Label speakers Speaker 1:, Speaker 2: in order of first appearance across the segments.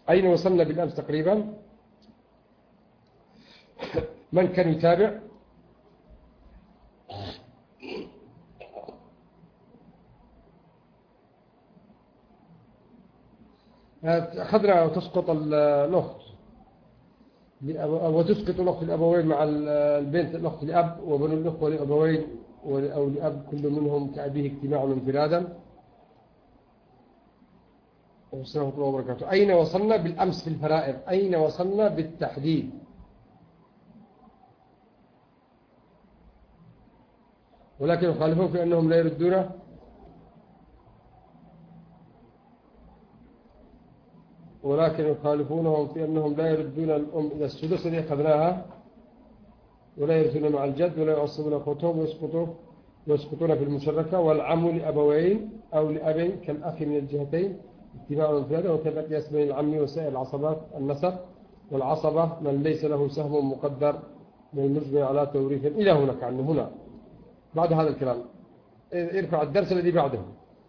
Speaker 1: أين وصلنا بالأمس تقريبا؟ من كان يتابع؟ أخذنا تسقط الأخت وتسقط الأخت الأبوين مع البنت الأخت لأب، وبنو الأخوة لأبوين أو لأب كل منهم كأبيه اجتماعا وانفرادا. والسلام الله وبركاته. أين وصلنا بالأمس في الفرائض؟ أين وصلنا بالتحديد؟ ولكن يخالفون في أنهم لا يردون. ولكن يخالفونهم في أنهم لا يردون الأم إلى السدس الذي أخذناها، ولا يرثون مع الجد، ولا يعصبون أخوتهم ويسقطون في المشركة، والعم لأبوين أو لأبين كالأخ من الجهتين اتباع وانفرادا، وكذا قياس بين العم وسائر العصبات النسب. والعصبة من ليس له سهم مقدر من المجمع على توريث إلى هناك عنه. هنا بعد هذا الكلام ارفع الدرس الذي بعده.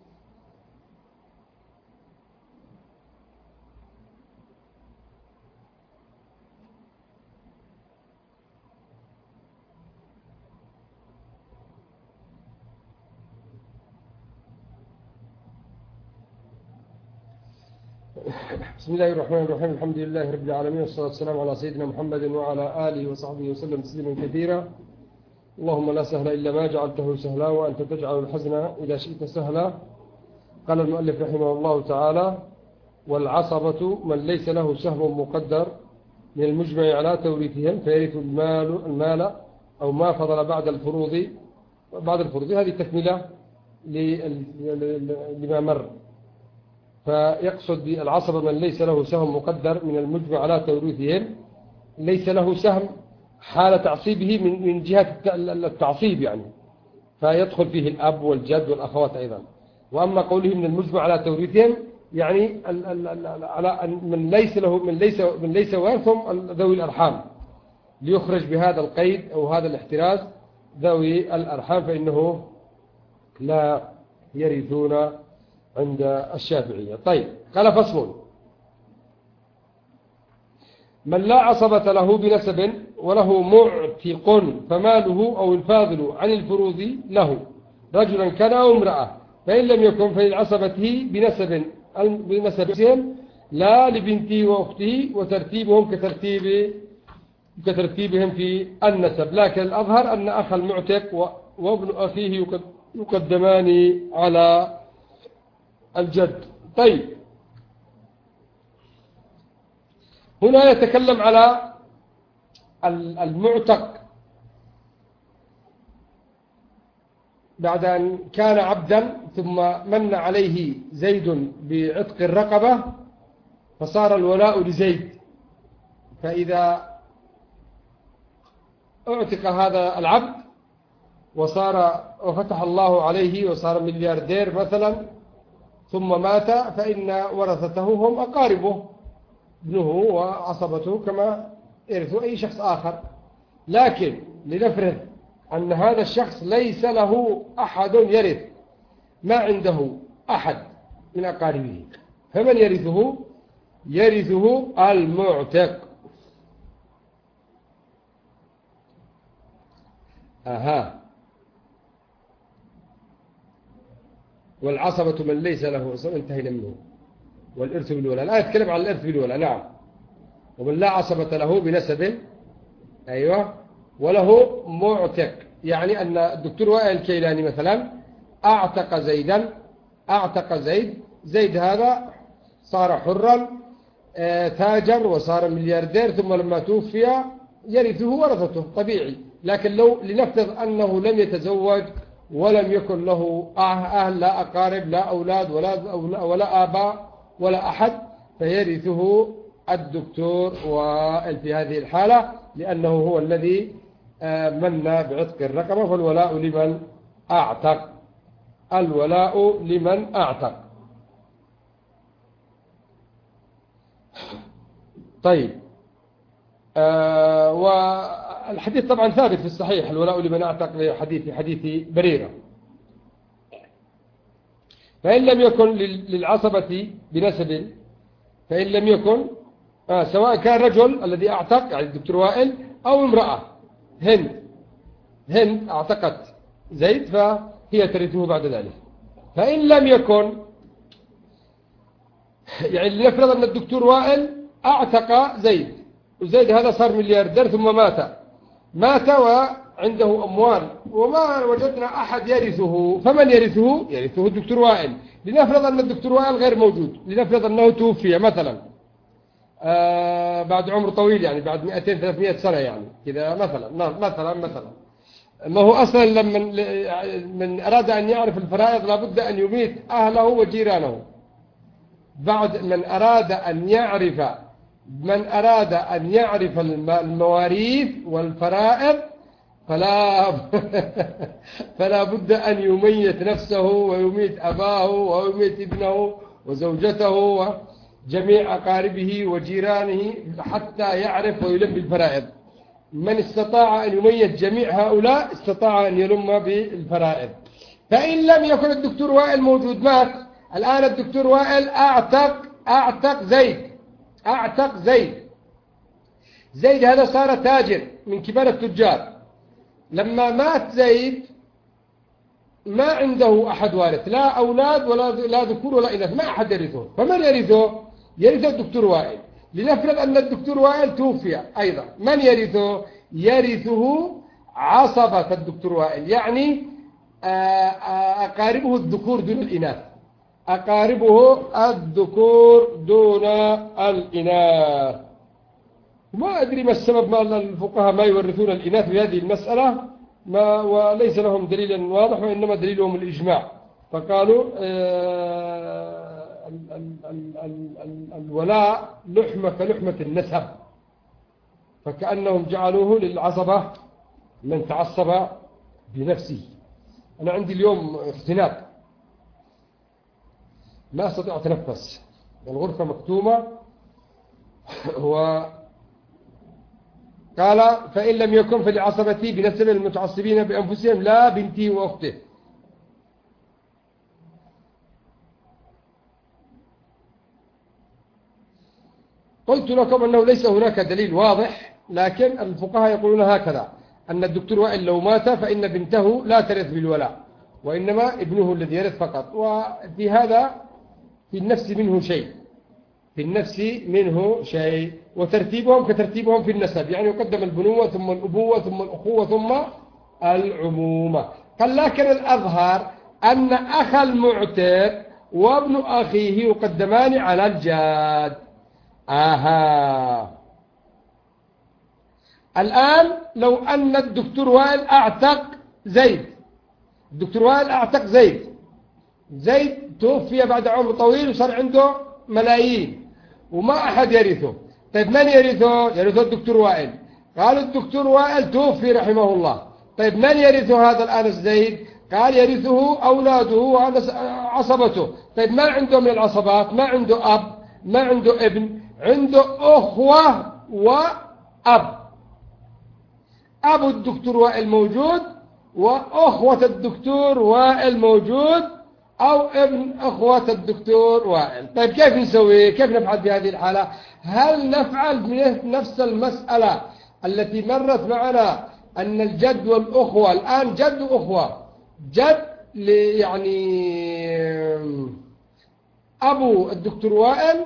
Speaker 1: بسم الله الرحمن الرحيم. الحمد لله رب العالمين، والصلاة والسلام على سيدنا محمد وعلى آله وصحبه وسلم تسليما كثيرا. اللهم لا سهل إلا ما جعلته سهلا، وأنت تجعل الحزن إذا شئت سهلا. قال المؤلف رحمه الله تعالى: والعصبة من ليس له سهم مقدر من المجمع على توريثهم، فيرث المال أو ما فضل بعد الفروض. هذه تكملة لما مر. فيقصد بالعصبة من ليس له سهم مقدر من المجمع على توريثهم، ليس له سهم حال تعصيبه من جهة التعصيب يعني، فيدخل فيه الأب والجد والأخوات أيضا. وأما قوله من المجمع على توريثهم يعني على من ليس وارثهم ذوي الأرحام، ليخرج بهذا القيد أو هذا الاحتراز ذوي الأرحام، فإنه لا يرثون عند الشافعية. طيب، قال: فصل: من لا عصبة له بنسب وله معتق فماله أو الفاضل عن الفروض له، رجلا كان أو امرأة، فإن لم يكن فلعصبته بنسبهم لا لبنته وأخته، وترتيبهم كترتيبهم في النسب. لكن الأظهر أن أخ المعتق وابن أخيه يقدمان على الجد. طيب، هنا يتكلم على المعتق بعد أن كان عبدا، ثم من عليه زيد بعتق الرقبة فصار الولاء لزيد. فإذا اعتق هذا العبد وفتح الله عليه وصار ملياردير مثلا، ثم مات، فإن ورثته هم أقاربه، ابنه وعصبته، كما يرث أي شخص آخر. لكن لنفرض أن هذا الشخص ليس له أحد يرث، ما عنده أحد من أقاربه، فمن يرثه؟ يرثه المعتق. والعصبة من ليس له، انتهينا منه. والإرث بالولاء، الآن يتكلم عن الإرث بالولاء. نعم. ومن لا عصبة له بنسب، أيوة، وله معتق، يعني أن الدكتور وائل الكيلاني مثلا أعتق زيد هذا صار حرا، تاجر وصار ملياردير، ثم لما توفي يرثه ورثته طبيعي. لكن لو لنفترض أنه لم يتزوج ولم يكن له أهل، لا أقارب، لا أولاد ولا آباء ولا أحد، فيرثه الدكتور وائل في هذه الحالة، لأنه هو الذي من بعتق الرقبة. فالولاء لمن أعتق، الولاء لمن أعتق. طيب، والحديث طبعا ثابت في الصحيح، الولاء لمن أعتق، في حديث بريرة. فإن لم يكن للعصبة بنسب فإن لم يكن سواء كان رجل الذي أعتق يعني الدكتور وائل أو امرأة هند أعتقت زيد فهي ترثه بعد ذلك. فإن لم يكن يعني لنفرض أن الدكتور وائل أعتق زيد وزيد هذا صار ملياردير ثم مات وعنده أموال وما وجدنا أحد يرثه، فمن يرثه؟ يرثه الدكتور وائل. لنفرض أن الدكتور وائل غير موجود، لنفرض أنه توفي مثلا بعد عمر طويل يعني بعد 200-300 سنة يعني كذا مثلا ما هو أصلا لما من أراد أن يعرف الفرائض لابد أن يميت أهله وجيرانه. بعد من أراد أن يعرف المواريث والفرائض فلا بد أن يميت نفسه ويميت أباه ويميت ابنه وزوجته وجميع أقاربه وجيرانه حتى يعرف ويلم الفرائض. من استطاع أن يميت جميع هؤلاء استطاع أن يلم بالفرائض. فإن لم يكن الدكتور وائل موجود مات، الآن الدكتور وائل أعتق زيد هذا صار تاجر من كبار التجار. لما مات زيد ما عنده أحد وارث، لا أولاد ولا لا ذكور ولا إناث، ما أحد يرثه. فمن يرثه؟ يرثه الدكتور وائل. لنفرض أن الدكتور وائل توفي أيضا، من يرثه؟ يرثه عصبة الدكتور وائل، يعني أقاربه الذكور دون الإناث، أقاربه الذكور دون الإناث. ما أدري ما السبب ما الفقهاء ما يورثون الإناث في هذه المسألة، وليس لهم دليل واضح وإنما دليلهم الإجماع. فقالوا الولاء لحمة كلحمة النسب، فكأنهم جعلوه للعصبة من تعصب بنفسه. أنا عندي اليوم اختناق ما أستطيع أتنفس، الغرفة مكتومة. قال فإن لم يكن فلعصبتي بنسب المتعصبين بأنفسهم لا بنتي وأخته. قلت لكم أنه ليس هناك دليل واضح، لكن الفقهاء يقولون هكذا، أن الدكتور وائل لو مات فإن بنته لا ترث بالولاء وإنما ابنه الذي يرث فقط. وفي هذا في النفس منه شيء، وترتيبهم كترتيبهم في النسب، يعني يقدم البنوة ثم الأبوة ثم الأخوة ثم العمومة. قال لكن الأظهر أن أخ المعتق وابن أخيه يقدمان على الجاد. الآن لو أن الدكتور وائل أعتق زيد توفي بعد عمر طويل وصار عنده ملايين وما أحد يرثه. طيب من يرثه؟ يرثه الدكتور وائل. قال الدكتور وائل توفي رحمه الله. طيب من يرثه هذا الآن زيد؟ قال يرثه أولاده وعصبته. طيب ما عنده من العصبات؟ ما عنده أب، ما عنده ابن، عنده أخوة وأب. أبو الدكتور وائل موجود وأخوة الدكتور وائل موجود أو ابن أخوة الدكتور وائل. طيب كيف نسوي؟ كيف نفعل في هذه الحالة؟ هل نفعل بنفس المسألة التي مرت معنا أن الجد والأخوة الآن جد وأخوة، جد يعني أبو الدكتور وائل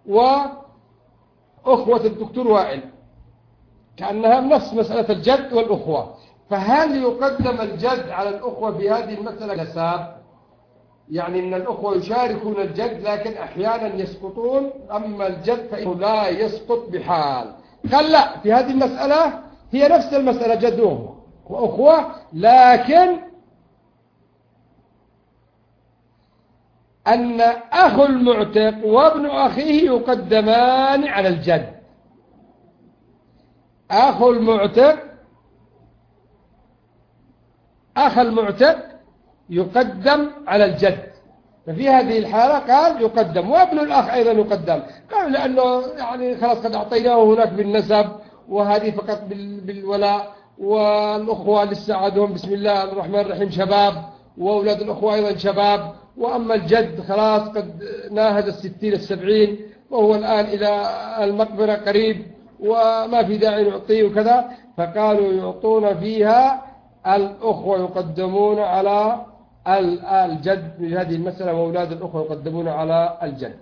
Speaker 1: وأخوة الدكتور وائل، كأنها نفس مسألة الجد والأخوة. فهل يقدم الجد على الأخوة بهذه المسألة نساب؟ يعني أن الأخوة يشاركون الجد لكن أحيانا يسقطون، أما الجد فإنه لا يسقط بحال. قال لا، في هذه المسألة هي نفس المسألة جد وأخوة، لكن أن أخو المعتق وابن أخيه يقدمان على الجد. أخ المعتق يقدم على الجد، ففي هذه الحالة قال يقدم، وابن الأخ أيضا يقدم. قال لأنه يعني خلاص قد أعطيناه هناك بالنسب وهذه فقط بالولاء، والأخوة لسه عادهم بسم الله الرحمن الرحيم شباب، وأولاد الأخوة أيضا شباب، وأما الجد خلاص قد ناهز 60 70، وهو الآن إلى المقبرة قريب وما في داعي نعطيه وكذا، فقالوا يعطون فيها الأخوة يقدمون على الجد في هذه المسألة، وأولاد الأخوة يقدمون على الجد.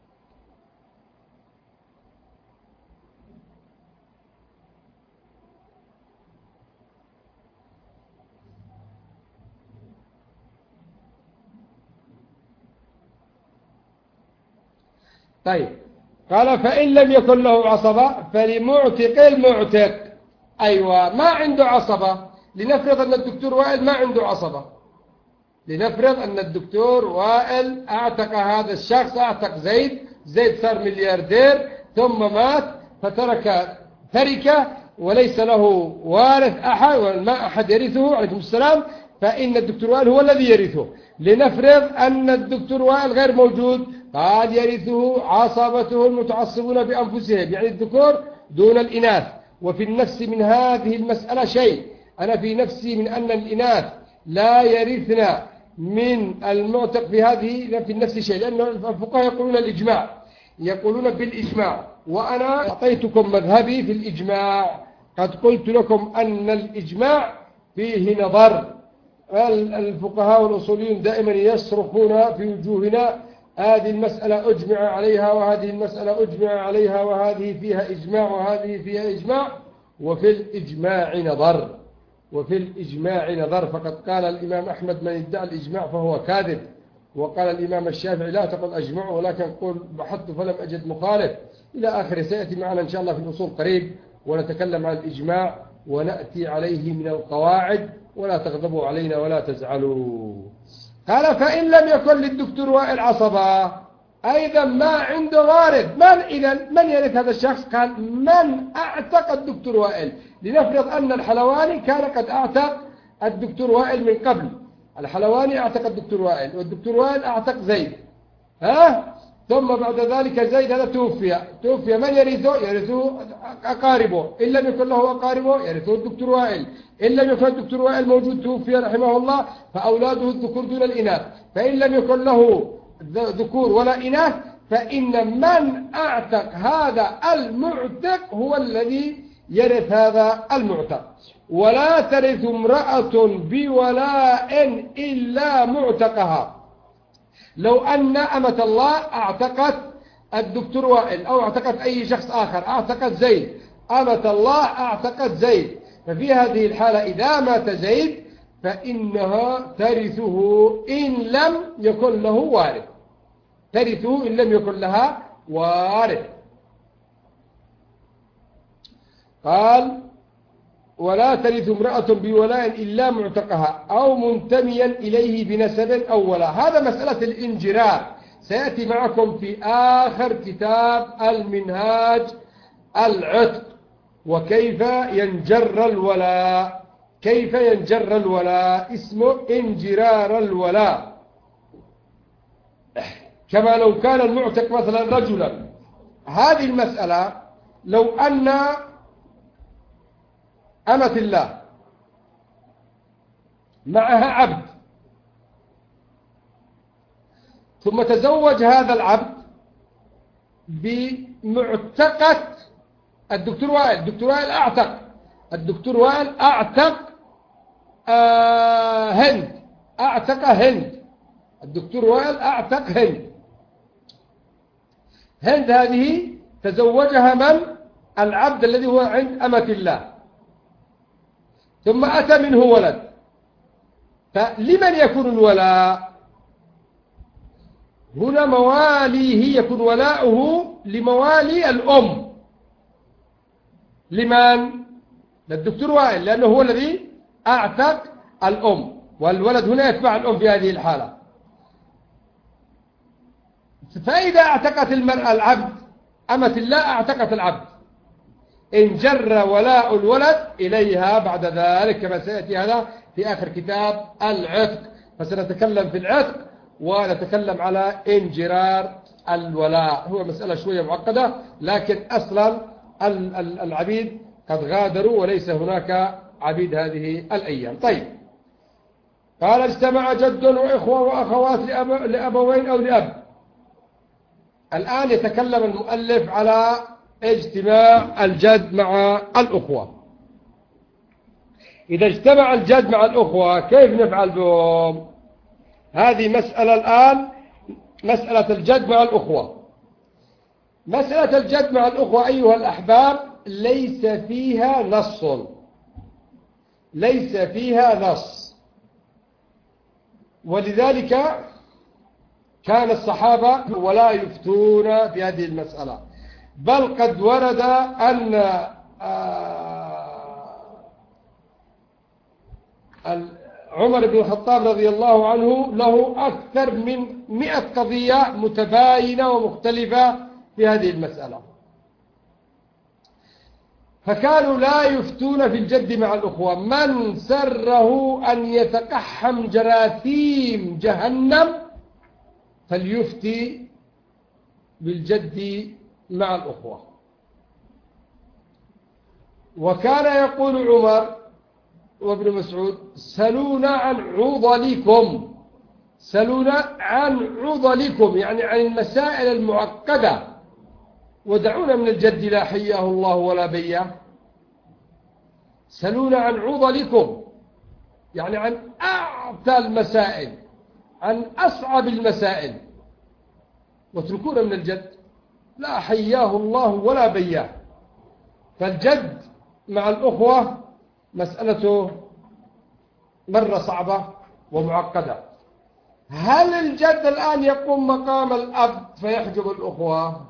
Speaker 1: طيب قال فإن لم يكن له عصبة فلمعتق المعتق. أيوة ما عنده عصبة، لنفرض أن الدكتور وائل ما عنده عصبة، لنفرض أن الدكتور وائل أعتق هذا الشخص، أعتق زيد، زيد صار ملياردير ثم مات فترك تركة وليس له وارث أحد وما أحد يرثه عليكم السلام، فإن الدكتور وائل هو الذي يرثه. لنفرض أن الدكتور وائل غير موجود، قد يرثه عصبته المتعصبون بأنفسهم، يعني الذكور دون الإناث. وفي النفس من هذه المسألة شيء، أنا في نفسي من أن الإناث لا يرثنا من المعتق في هذه في النفس شيء، لأن الفقهاء يقولون الإجماع، يقولون بالإجماع، وأنا أعطيتكم مذهبي في الإجماع. قد قلت لكم أن الإجماع فيه نظر، الفقهاء والأصوليون دائما يصرخون في وجوهنا هذه المسألة أجمع عليها وهذه المسألة أجمع عليها وهذه فيها إجماع وهذه فيها إجماع، وفي الإجماع نظر، وفي الإجماع نظر. فقد قال الإمام أحمد من ادعى الإجماع فهو كاذب، وقال الإمام الشافعي لا تقل أجمع ولكن قل بحثت فلم أجد مخالف إلى آخر. سيأتي معنا إن شاء الله في الأصول قريب ونتكلم عن الإجماع ونأتي عليه من القواعد، ولا تغضبوا علينا ولا تزعلوا. قال فإن لم يكن للدكتور وائل عصبة أيضا ما عنده وارث، من يرث هذا الشخص؟ قال من أعتق الدكتور وائل. لنفرض أن الحلواني كان قد أعتق الدكتور وائل من قبل، الحلواني أعتق الدكتور وائل والدكتور وائل أعتق زيد، ثم بعد ذلك زيد هذا توفي، من يرثه؟ يرثه أقاربه، إن لم يكن له أقاربه يرثه الدكتور وائل، إن لم يكن الدكتور وائل موجود توفي رحمه الله فأولاده الذكور دون الإناث، فإن لم يكن له ذكور ولا إناث فإن من أعتق هذا المعتق هو الذي يرث هذا المعتق. ولا ترث امرأة بولاء إلا معتقها. لو أن أمة الله أعتقت الدكتور وائل أو أعتقت أي شخص آخر، أعتقت زيد، أمة الله أعتقت زيد، ففي هذه الحالة إذا مات زيد فإنها ترثه إن لم يكن له وارث، ترثه إن لم يكن لها وارث. قال ولا ترث امرأة بولاء إلا معتقها أو منتميا إليه بنسب أو ولاء. هذا مسألة الانجرار سيأتي معكم في آخر كتاب المنهاج العتق، وكيف ينجر الولاء، كيف ينجر الولاء، اسمه انجرار الولاء. كما لو كان المعتق مثلا رجلا، هذه المسألة لو أن أمة الله معها عبد ثم تزوج هذا العبد بمعتقة الدكتور وائل، الدكتور وائل أعتق، الدكتور وائل أعتق هند، أعتق هند، الدكتور وائل أعتق هند. هند هذه تزوجها من؟ العبد الذي هو عند أمة الله، ثم أتى منه ولد، فلمن يكون الولاء؟ هنا مواليه يكون ولاؤه لموالي الأم. لمن؟ للدكتور وائل، لأنه هو الذي أعتق الأم، والولد هنا يتبع الأم في هذه الحالة. فإذا اعتقت المرأة العبد، أمة الله أعتقت العبد، انجر ولاء الولد إليها بعد ذلك، كما سيأتي هذا في آخر كتاب العتق. فسنتكلم في العتق ونتكلم على انجرار الولاء. هو مسألة شوية معقدة، لكن أصلا العبيد قد غادروا وليس هناك عبيد هذه الأيام. طيب قال اجتمع جد وإخوة وأخوات لأبوين أو لأب. الآن يتكلم المؤلف على اجتماع الجد مع الأخوة. إذا اجتمع الجد مع الأخوة كيف نفعل بهم؟ هذه مسألة الآن، مسألة الجد مع الأخوة. مسألة الجد مع الأخوة أيها الأحباب ليس فيها نص، ليس فيها نص، ولذلك كان الصحابة ولا يفتون في هذه المسألة، بل قد ورد أن عمر بن الخطاب رضي الله عنه له أكثر من 100 قضية متباينة ومختلفة في هذه المسألة، فكانوا لا يفتون في الجد مع الأخوة. من سره أن يتقحم جراثيم جهنم فليفتي بالجد مع الأخوة. وكان يقول عمر وابن مسعود: سلونا عن عضلكم، سلونا عن عضلكم، يعني عن المسائل المعقدة، ودعونا من الجد لا حياه الله ولا بياه. سلونا عن عضلكم يعني عن أعتى المسائل، عن أصعب المسائل، واتركونا من الجد لا حياه الله ولا بياه. فالجد مع الأخوة مسألته مرة صعبة ومعقدة. هل الجد الآن يقوم مقام الأب فيحجب الأخوة؟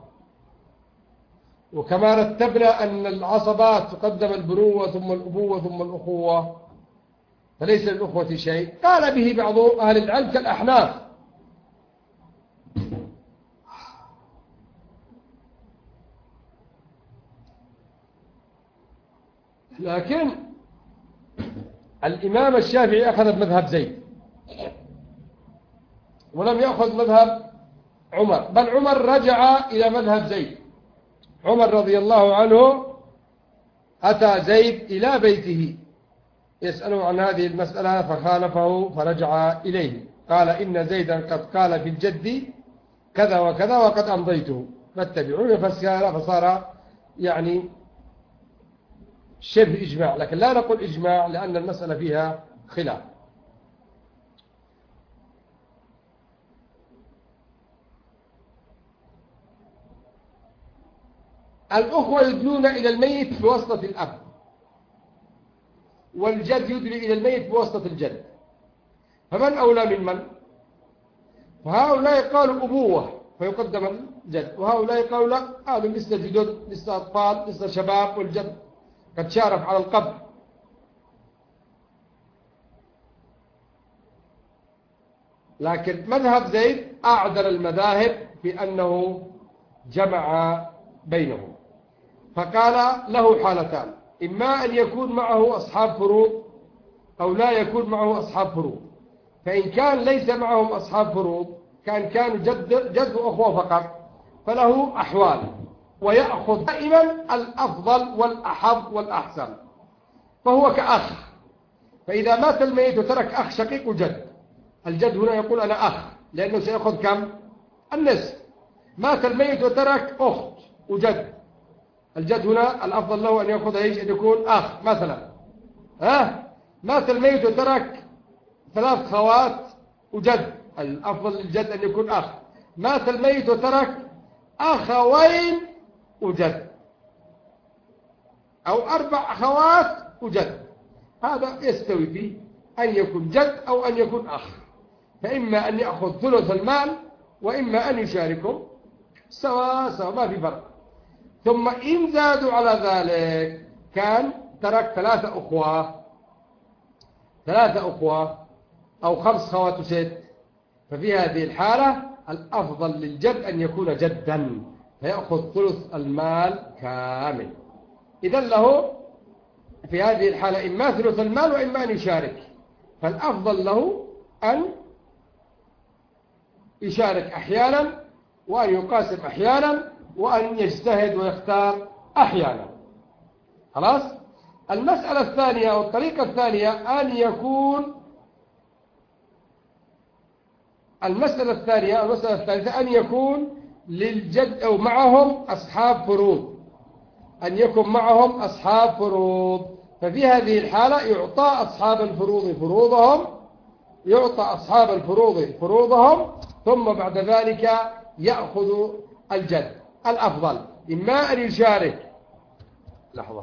Speaker 1: وكما رتبنا أن العصبات تقدم البنوة ثم الأبوة ثم الأخوة، فليس للأخوة شيء. قال به بعض أهل العلم كالأحناف. لكن الإمام الشافعي أخذ بمذهب زيد ولم يأخذ مذهب عمر، بل عمر رجع إلى مذهب زيد. عمر رضي الله عنه أتى زيد إلى بيته يسأله عن هذه المسألة فخالفه فرجع إليه، قال: إن زيدا قد قال في الجد كذا وكذا وقد أمضيته فاتبعوني. فصار يعني شبه إجماع، لكن لا نقول إجماع لأن المسألة فيها خلاف. الأخوة يدلون إلى الميت بواسطة الأب، والجد يدلي إلى الميت بواسطة الجد، فمن أولى من من؟ فهؤلاء قالوا أبوة فيقدم الجد، وهؤلاء قالوا لا، قالوا لسه جدد، لسه أطفال، لسه شباب، والجد قد شارف على القبر. لكن مذهب زيد أعدل المذاهب في أنه جمع بينهم، فقال له حالتان: إما أن يكون معه أصحاب فروض أو لا يكون معه أصحاب فروض. فإن كان ليس معهم أصحاب فروض كانوا جد وأخوة فقط، فله أحوال، ويأخذ دائما الأفضل والأحظ والأحسن، فهو كأخ. فإذا مات الميت وترك أخ شقيق وجد، الجد هنا يقول أنا أخ، لأنه سيأخذ كم؟ النصف. مات الميت وترك أخت وجد، الجد هنا الأفضل له أن يأخذ إيش؟ أن يكون أخ مثلا. مات الميت وترك 3 خوات وجد، الأفضل للجد أن يكون أخ. مات الميت وترك أخوين وجد، أو 4 أخوات وجد، هذا يستوي فيه أن يكون جد أو أن يكون أخ، فإما أن يأخذ ثلث المال وإما أن يشاركهم سواء ما في فرق. ثم إن زادوا على ذلك كان ترك 3 أخوة أو 5 خوات وست، ففي هذه الحالة الأفضل للجد أن يكون جدا فيأخذ ثلث المال كامل. إذن له في هذه الحالة إما ثلث المال وإما أن يشارك، فالأفضل له أن يشارك أحيانا، وأن يقاسم أحيانا، وأن يجتهد ويختار أحيانا. خلاص؟ المسألة الثانية أو الطريقة الثانية أن يكون المسألة الثالثة أن يكون للجد أو معهم أصحاب فروض، أن يكون معهم أصحاب فروض. ففي هذه الحالة يعطى أصحاب الفروض فروضهم، يعطى أصحاب الفروض فروضهم، ثم بعد ذلك يأخذ الجد. الأفضل إما أن يشارك. لحظة.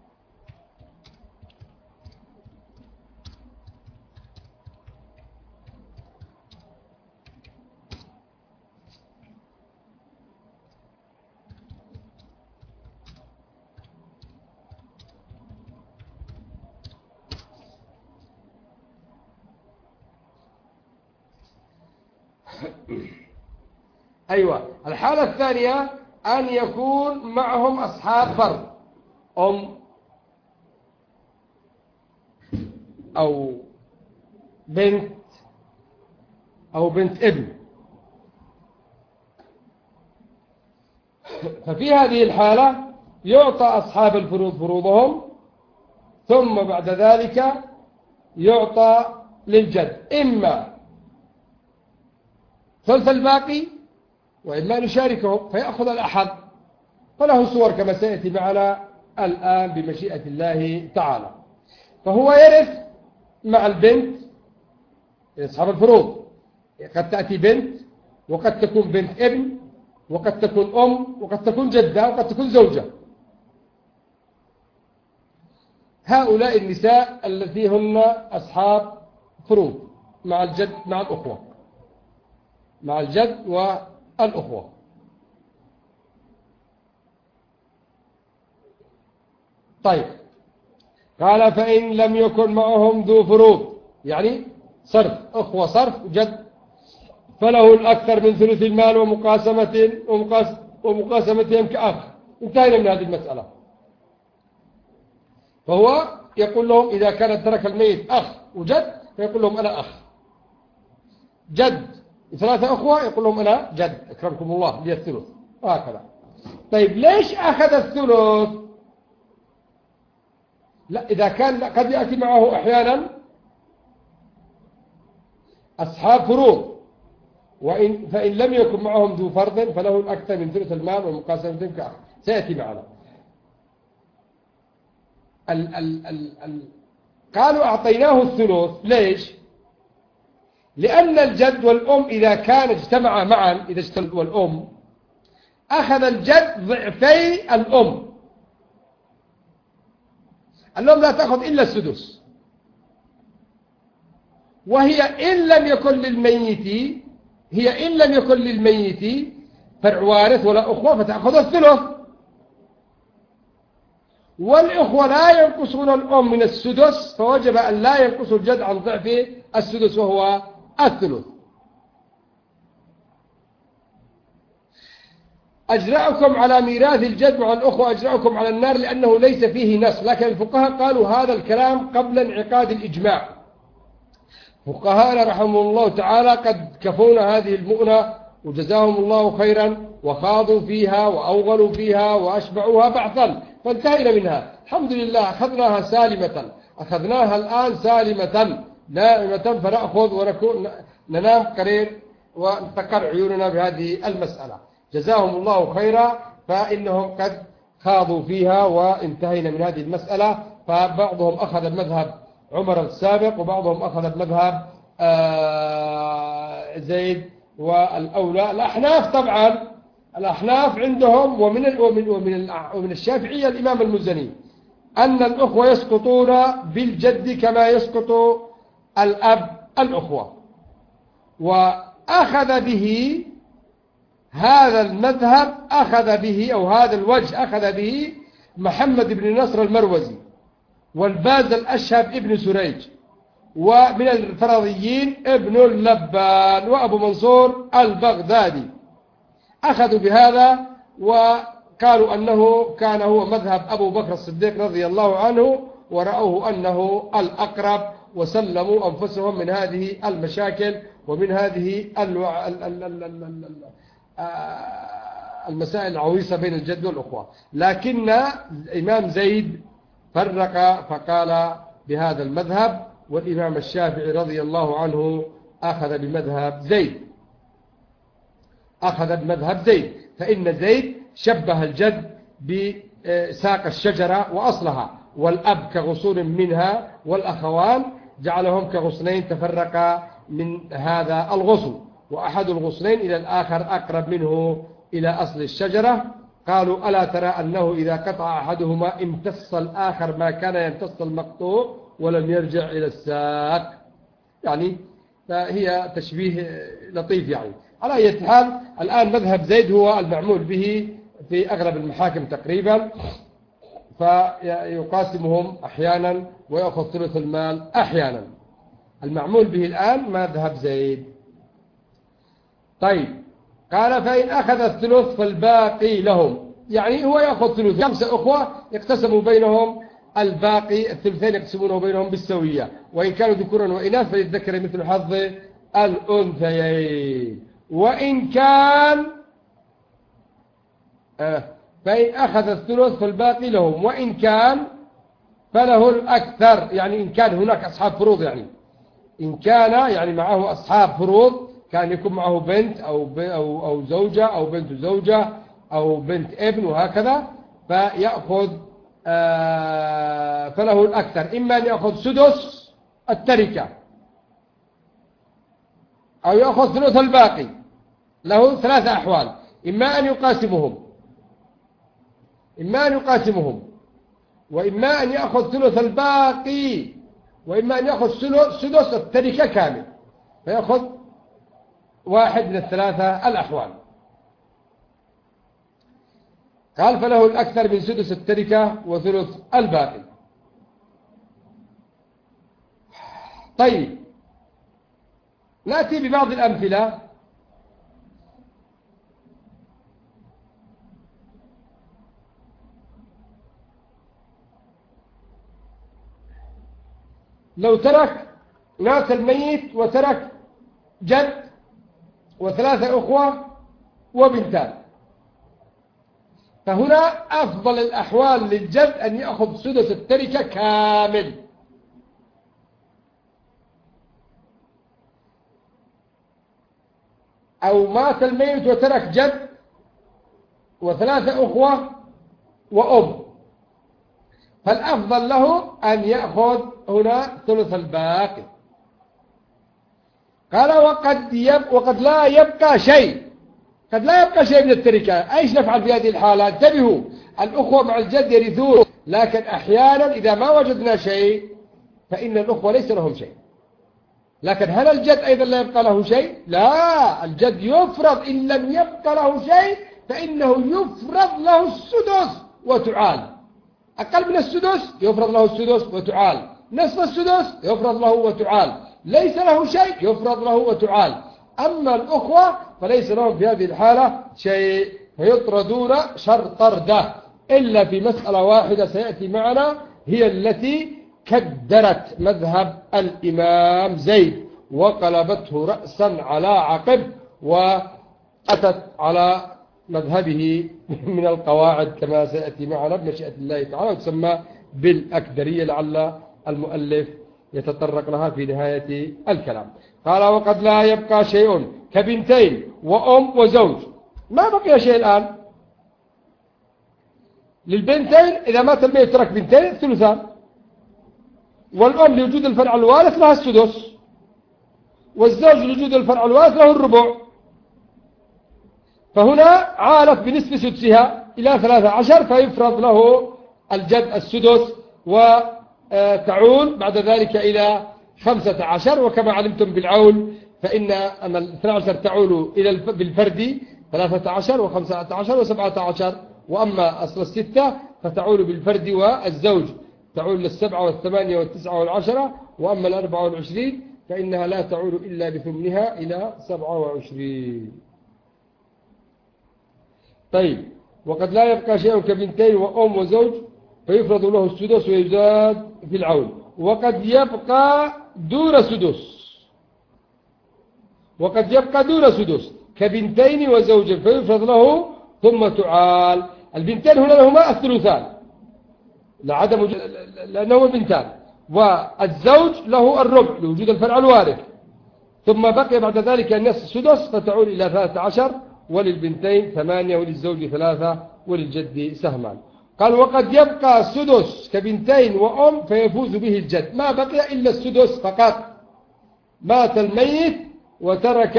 Speaker 1: أيوة. الحالة الثانية أن يكون معهم أصحاب فرض، أم أو بنت أو بنت ابن. ففي هذه الحالة يعطى أصحاب الفروض فروضهم، ثم بعد ذلك يعطى للجد إما ثلث الباقي وإما نشاركه فيأخذ الأحد. فله صور كما سيأتي معنا الآن بمشيئة الله تعالى. فهو يرث مع البنت أصحاب الفروض. قد تأتي بنت، وقد تكون بنت ابن، وقد تكون أم، وقد تكون جدة، وقد تكون زوجة. هؤلاء النساء التي هن أصحاب فروض مع الجد مع الأخوة، مع الجد والأخوة. طيب، قال فإن لم يكن معهم ذو فروض، يعني صرف أخوة صرف جد، فله الأكثر من ثلث المال ومقاسمتهم كأخ. انتهينا من هذه المسألة. فهو يقول لهم إذا كان ترك الميت أخ وجد فيقول لهم أنا أخ. جد ثلاثة أخوة يقول لهم أنا جد أكرمكم الله لي الثلث، وهكذا. طيب ليش أخذ الثلث؟ لا، إذا كان قد يأتي معه أحيانا أصحاب فروض، فإن لم يكن معهم ذو فرض فله الأكثر من ثلث المال ومقاسمتهم كأخ. سيأتي معنا. قالوا أعطيناه الثلث. ليش؟ لأن الجد والأم إذا كان اجتمعا معا، إذا اجتمع والأم أخذ الجد ضعفي الأم. الأم لا تأخذ إلا السدس، وهي إن لم يكن للميت فرع وارث ولا أخوة فتأخذ الثلث. والإخوة لا ينقصون الأم من السدس، فوجب أن لا ينقصوا الجد عن ضعف السدس وهو الثلث. أجرأكم على ميراث الجد مع الأخوة أجرأكم على النار لأنه ليس فيه نص. لكن الفقهاء قالوا هذا الكلام قبل انعقاد الإجماع. فقهاءنا رحمهم الله تعالى قد كفونا هذه المؤنة وجزاهم الله خيرا، وخاضوا فيها وأوغلوا فيها وأشبعوها بحثا، فانتهينا منها الحمد لله. أخذناها سالمة، أخذناها الآن سالمة نائمة، فنأخذ ونكون ننام قرير ونتقر عيوننا بهذه المسألة. جزاهم الله خيرا، فإنهم قد خاضوا فيها وانتهينا من هذه المسألة. فبعضهم أخذ المذهب عمر السابق، وبعضهم أخذ المذهب زيد والأولى. الأحناف طبعا، الأحناف عندهم ومن الشافعية الإمام المزني أن الأخوة يسقطون بالجد كما يسقط الأب الأخوة. وأخذ به هذا المذهب، أخذ به أو هذا الوجه أخذ به محمد بن نصر المروزي والباز الأشهب ابن سريج، ومن الفرضيين ابن اللبان وأبو منصور البغدادي. أخذوا بهذا وقالوا أنه كان هو مذهب أبو بكر الصديق رضي الله عنه، ورأوه أنه الأقرب، وسلموا أنفسهم من هذه المشاكل ومن هذه المسائل العويصة بين الجد والأخوة. لكن إمام زيد فرق فقال بهذا المذهب، والإمام الشافعي رضي الله عنه أخذ بمذهب زيد. أخذ بمذهب زيد، فإن زيد شبه الجد بساق الشجرة وأصلها، والأب كغصون منها، والأخوان جعلهم كغصنين تفرقا من هذا الغصن، وأحد الغصنين إلى الآخر أقرب منه إلى أصل الشجرة. قالوا ألا ترى أنه إذا قطع أحدهما امتص الآخر ما كان يمتص المقطوع ولم يرجع إلى الساق. يعني فهي تشبيه لطيف. يعني على أي حال الآن مذهب زيد هو المعمول به في أغلب المحاكم تقريبا، فيقاسمهم أحيانا ويأخذ ثلث المال أحيانا. المعمول به الآن مذهب زيد. طيب قال فإن أخذ الثلث فالباقي لهم، يعني هو يأخذ ثلث، 5 أخوة يقتسموا بينهم الباقي، الثلثين يقسمونه بينهم بالسوية، وإن كانوا ذكورا وإناث فللذكر مثل حظ الأنثيين. وإن كان فإن أخذ الثلث فالباقي لهم، وإن كان فله الأكثر، يعني إن كان هناك أصحاب فروض، يعني إن كان يعني معه أصحاب فروض، كان يكون معه بنت أو زوجة أو بنت زوجة أو بنت ابن وهكذا، فيأخذ فله الأكثر، إما أن يأخذ سدس التركة أو يأخذ ثلث الباقي. له 3 أحوال، إما أن يقاسمهم، وإما أن يأخذ ثلث الباقي، وإما أن يأخذ سدس التركة كامل، فيأخذ واحد من ال3 الأحوال. قال فله الأكثر من سدس التركة وثلث الباقي. طيب نأتي ببعض الأمثلة. لو مات الميت وترك جد و3 أخوة وبنتان، فهنا أفضل الأحوال للجد أن يأخذ سدس التركة كامل. أو مات الميت وترك جد و3 أخوة وأم، فالأفضل له أن يأخذ هنا ثلث الباقي. قال وقد لا يبقى شيء، قد لا يبقى شيء من التركة. ايش نفعل في هذه الحالة؟ انتبهوا، الأخوة مع الجد يرثون، لكن أحيانا إذا ما وجدنا شيء فإن الأخوة ليس لهم شيء. لكن هل الجد أيضا لا يبقى له شيء؟ لا، الجد يفرض، إن لم يبقى له شيء فإنه يفرض له السدس وتعال. أقل من السدس يفرض له السدس وتعال، نصف السدس يفرض له وتعال، ليس له شيء يفرض له وتعال. أما الأخوة فليس لهم في هذه الحالة شيء، فيطردون شر طردة، إلا في مسألة واحدة سيأتي معنا، هي التي كدرت مذهب الإمام زيد وقلبته رأسا على عقب، وأتت على مذهبه من القواعد كما سيأتي معنا بمشيئة الله تعالى، وتسمى بالأكدرية، لعل المؤلف يتطرق لها في نهاية الكلام. قال وقد لا يبقى شيء كبنتين وأم وزوج، ما بقي شيء الآن للبنتين. إذا مات الميت ترك بنتين 2، والأم لوجود الفرع الوارث لها السدس، والزوج لوجود الفرع الوارث له الربع. فهنا عالت بنسبة سدسها إلى 13، فيفرض له الجد السدس، وتعول بعد ذلك إلى 15. وكما علمتم بالعول فإن 12 تعول إلى بالفرد 13 و15 و17، وأما أصل 6 فتعول بالفرد والزوج تعول لل7 وال8 وال9 وال10، وأما 24 فإنها لا تعول إلا بثمنها إلى 27. طيب وقد لا يبقى شيء كبنتين وأم وزوج فيفرض له السدس ويزاد في العول. وقد يبقى دون سدس كبنتين وزوج فيفرض له ثم تعال. البنتين هنا لهما الثلثان لعدم لأنه بنتان، والزوج له الربع لوجود الفرع الوارث، ثم بقي بعد ذلك النصف السدس فتعود إلى 13، وللبنتين 8 وللزوج 3 وللجد سهمان. قال وقد يبقى سدس كبنتين وأم فيفوز به الجد، ما بقي إلا السدس فقط. مات الميت وترك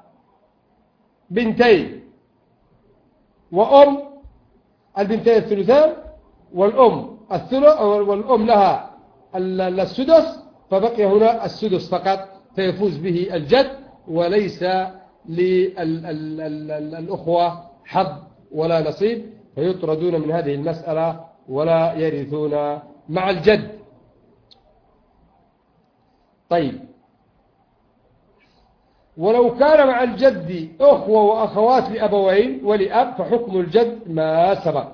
Speaker 1: بنتين وأم، البنتين الثلثان والأم الثلث، والأم لها السدس، فبقي هنا السدس فقط فيفوز به الجد، وليس للأخوة حظ ولا نصيب، فيطردون من هذه المسألة ولا يرثون مع الجد. طيب، ولو كان مع الجد أخوة وأخوات لأبوين ولأب فحكم الجد ما سبق.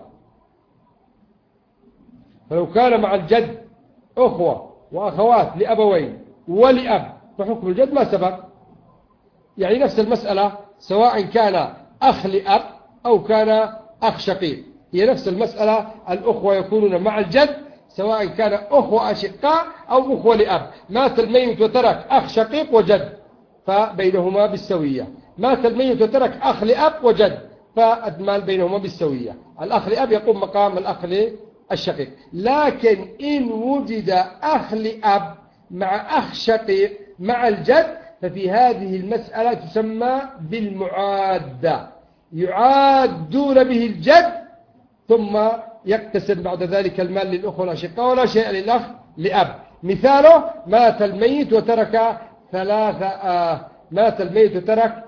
Speaker 1: فلو كان مع الجد أخوة وأخوات لأبوين ولأب فحكم الجد ما سبق، يعني نفس المسألة سواء كان أخ لأب أو كان أخ شقيق، هي نفس المسألة. الأخوة يكونون مع الجد سواء كان أخوة أشقاء أو أخوة لأب. مات الميت وترك أخ شقيق وجد فبينهما بالسوية، مات الميت وترك أخ لأب وجد فالمال بينهما بالسوية، الأخ لأب يقوم مقام الأخ للشقيق. لكن إن وجد أخ لأب مع أخ شقيق مع الجد ففي هذه المسألة تسمى بالمعادة، يعادون به الجد ثم يقتسم بعد ذلك المال للأخوة الأشقاء ولا شيء للأخ لأب. مثاله مات الميت وترك مات الميت وترك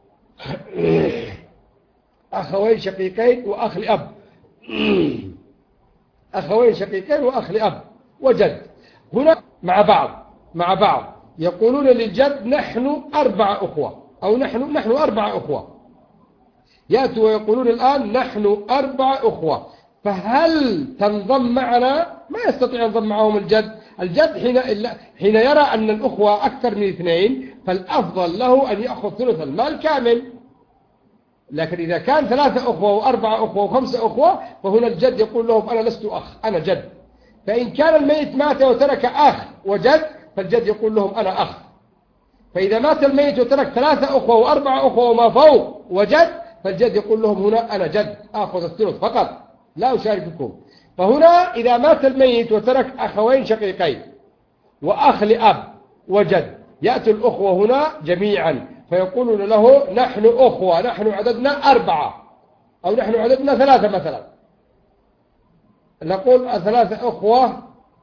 Speaker 1: أخوين شقيقين وأخ لأب أخوين شقيقين وأخ لأب وجد، هنا مع بعض يقولون للجد نحن 4 أخوة أو نحن 4 أخوة، يأتوا ويقولون الآن نحن 4 أخوة، فهل تنضم معنا؟ ما يستطيع ينضم معهم الجد حين يرى أن الأخوة أكثر من 2 فالأفضل له أن يأخذ ثلث المال كامل. لكن إذا كان 3 أخوة و4 أخوة و5 أخوة فهنا الجد يقول لهم أنا لست أخ أنا جد. فإن كان الميت مات وترك أخ وجد فالجد يقول لهم أنا أخ. فإذا مات الميت وترك 3 أخوة و4 أخوة وما فوق وجد فالجد يقول لهم هنا أنا جد أخذ الثلث فقط لا أشارككم. فهنا إذا مات الميت وترك أخوين شقيقين وأخ لأب وجد يأتي الأخوة هنا جميعا فيقولون له نحن أخوة، نحن عددنا 4 أو نحن عددنا 3 مثلا، نقول 3 أخوة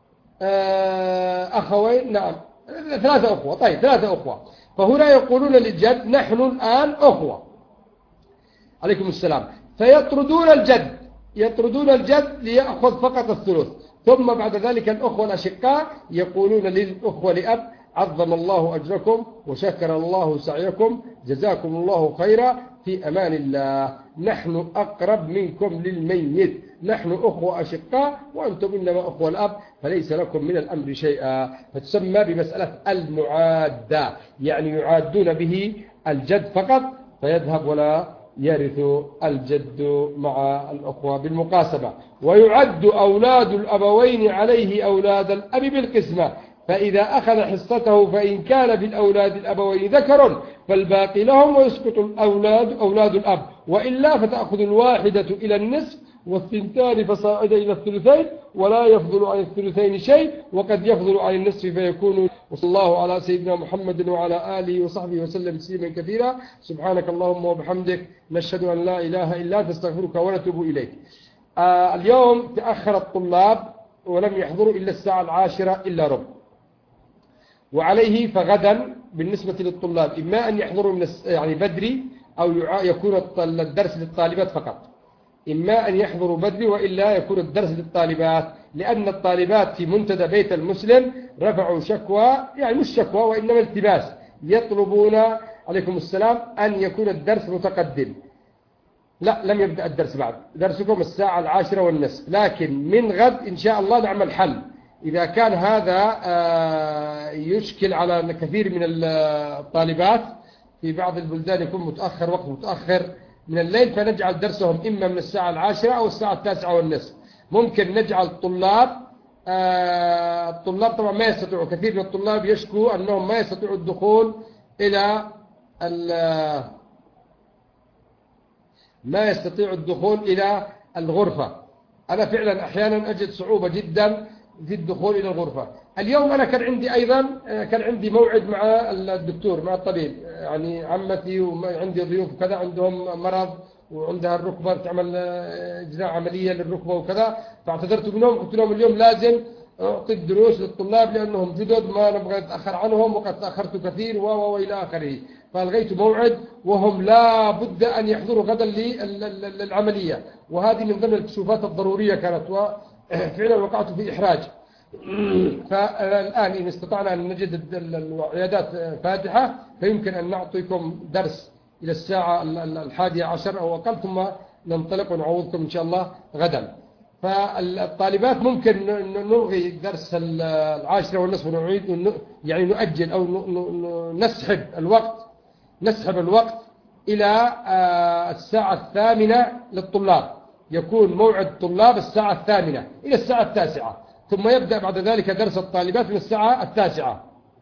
Speaker 1: أخوين، نعم 3 أخوة، طيب 3 أخوة، فهنا يقولون للجد نحن الآن أخوة. عليكم السلام. فيطردون الجد ليأخذ فقط الثلث، ثم بعد ذلك الأخوة الأشقاء يقولون للأخوة لأب عظم الله أجركم وشكر الله سعيكم جزاكم الله خيرا في أمان الله، نحن أقرب منكم للميت، نحن أخوة أشقاء وأنتم إنما أخوة الأب فليس لكم من الأمر شيئا. فتسمى بمسألة المعادة، يعني يعادون به الجد فقط فيذهب ولا يرث الجد مع الأخوة بالمقاسمة. ويعد أولاد الأبوين عليه أولاد الأب بالقسمة، فإذا أخذ حصته فإن كان بالأولاد الأبوين ذكر فالباقي لهم ويسقط أولاد الأب، وإلا فتأخذ الواحدة إلى النصف والثنتان فصاعد إلى الثلثين ولا يفضل عن الثلثين شيء، وقد يفضل عن النصف فيكون. وصلى الله على سيدنا محمد وعلى آله وصحبه وسلم تسليما كثيرا. سبحانك اللهم وبحمدك نشهد أن لا إله إلا أنت نستغفرك ونتوب إليك. اليوم تأخر الطلاب ولم يحضروا إلا الساعة 10 إلا ربع، وعليه فغدا بالنسبة للطلاب إما أن يحضروا من يعني بدري أو يكون الدرس للطالبات فقط، إما أن يحضروا بدري وإلا يكون الدرس للطالبات، لأن الطالبات في منتدى بيت المسلم رفعوا شكوى، يعني مش شكوى وإنما التباس، يطلبون عليكم السلام أن يكون الدرس متقدم. لا، لم يبدأ الدرس بعد، درسكم الساعة 10:30، لكن من غد إن شاء الله نعمل حل. إذا كان هذا يشكل على كثير من الطالبات في بعض البلدان يكون متأخر، وقت متأخر من الليل، فنجعل درسهم إما من الساعة 10 أو الساعة 9:30. ممكن نجعل الطلاب طبعا ما يستطيعوا، كثير من الطلاب يشكوا أنهم ما يستطيعوا الدخول إلى ما يستطيع الدخول إلى الغرفة. أنا فعلا أحيانا أجد صعوبة جدا في الدخول إلى الغرفة. اليوم أنا كان عندي موعد مع الدكتور، مع الطبيب، يعني عمتي وعندي ضيوف وكذا عندهم مرض وعندها الركبة تعمل إجراء عملية للركبة وكذا، فاعتذرت منهم، قلت لهم اليوم لازم أعطي الدروس للطلاب لأنهم جدد ما نبغى نتأخر عنهم وقد تأخرت كثير وإلى آخره، فألغيت موعد وهم لا بد أن يحضروا غدا للعملية، وهذه من ضمن الكشوفات الضرورية كانت، وفعلا وقعت في إحراج. فالآن إن استطعنا أن نجد العيادات فاتحة فيمكن أن نعطيكم درس إلى الساعة 11 أو أقل، ثم ننطلق ونعوضكم إن شاء الله غدا. فالطالبات ممكن نلغي درس 10:30 ونعيد، يعني نؤجل أو نسحب الوقت إلى الساعة 8 للطلاب، يكون موعد الطلاب الساعة 8 إلى الساعة 9، ثم يبدأ بعد ذلك درس الطالبات من الساعة 9.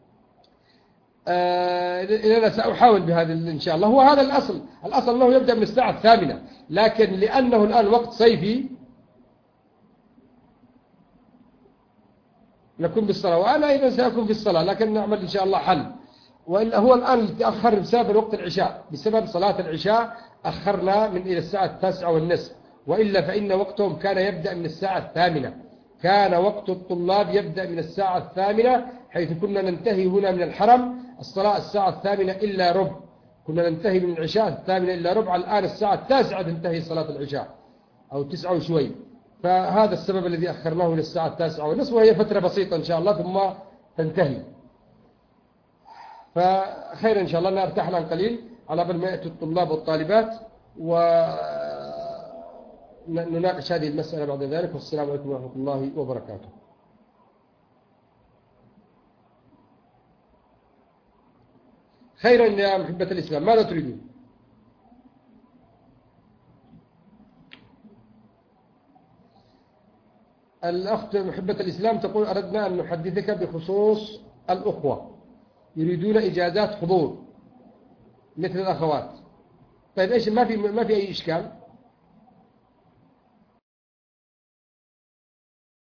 Speaker 1: أنا سأحاول بهذا إن شاء الله. هو هذا الأصل أنه يبدأ من الساعة 8، لكن لأنه الآن وقت صيفي نكون بالصلاة، وأنا أيضا سأكون في الصلاة، لكن نعمل إن شاء الله حل. وإلا هو الآن تأخر بسبب وقت العشاء، بسبب صلاة العشاء أخرنا من إلى الساعة 9:30، وإلا فإن وقتهم كان يبدأ من الساعة 8. كان وقت الطلاب يبدأ من الساعة 8، حيث كنا ننتهي هنا من الحرم الصلاة الساعة 8 إلا ربع، كنا ننتهي من العشاء 8 إلا ربع. الآن الساعة 9 تنتهي صلاة العشاء أو 9 وشوي، فهذا السبب الذي أخرناه إلى الساعة 9:30، وهي فترة بسيطة إن شاء الله ثم تنتهي. فخير إن شاء الله، نرتاحنا قليل على بال ما يأتي الطلاب والطالبات ونناقش هذه المسألة بعد ذلك. والسلام عليكم ورحمة الله وبركاته. خيرا يا محبة الإسلام، ماذا تريدون؟ الأخت محبة الإسلام تقول أردنا أن نحدثك بخصوص الأخوة يريدون إجازات حضور مثل الأخوات. طيب إيش، ما في أي إشكال.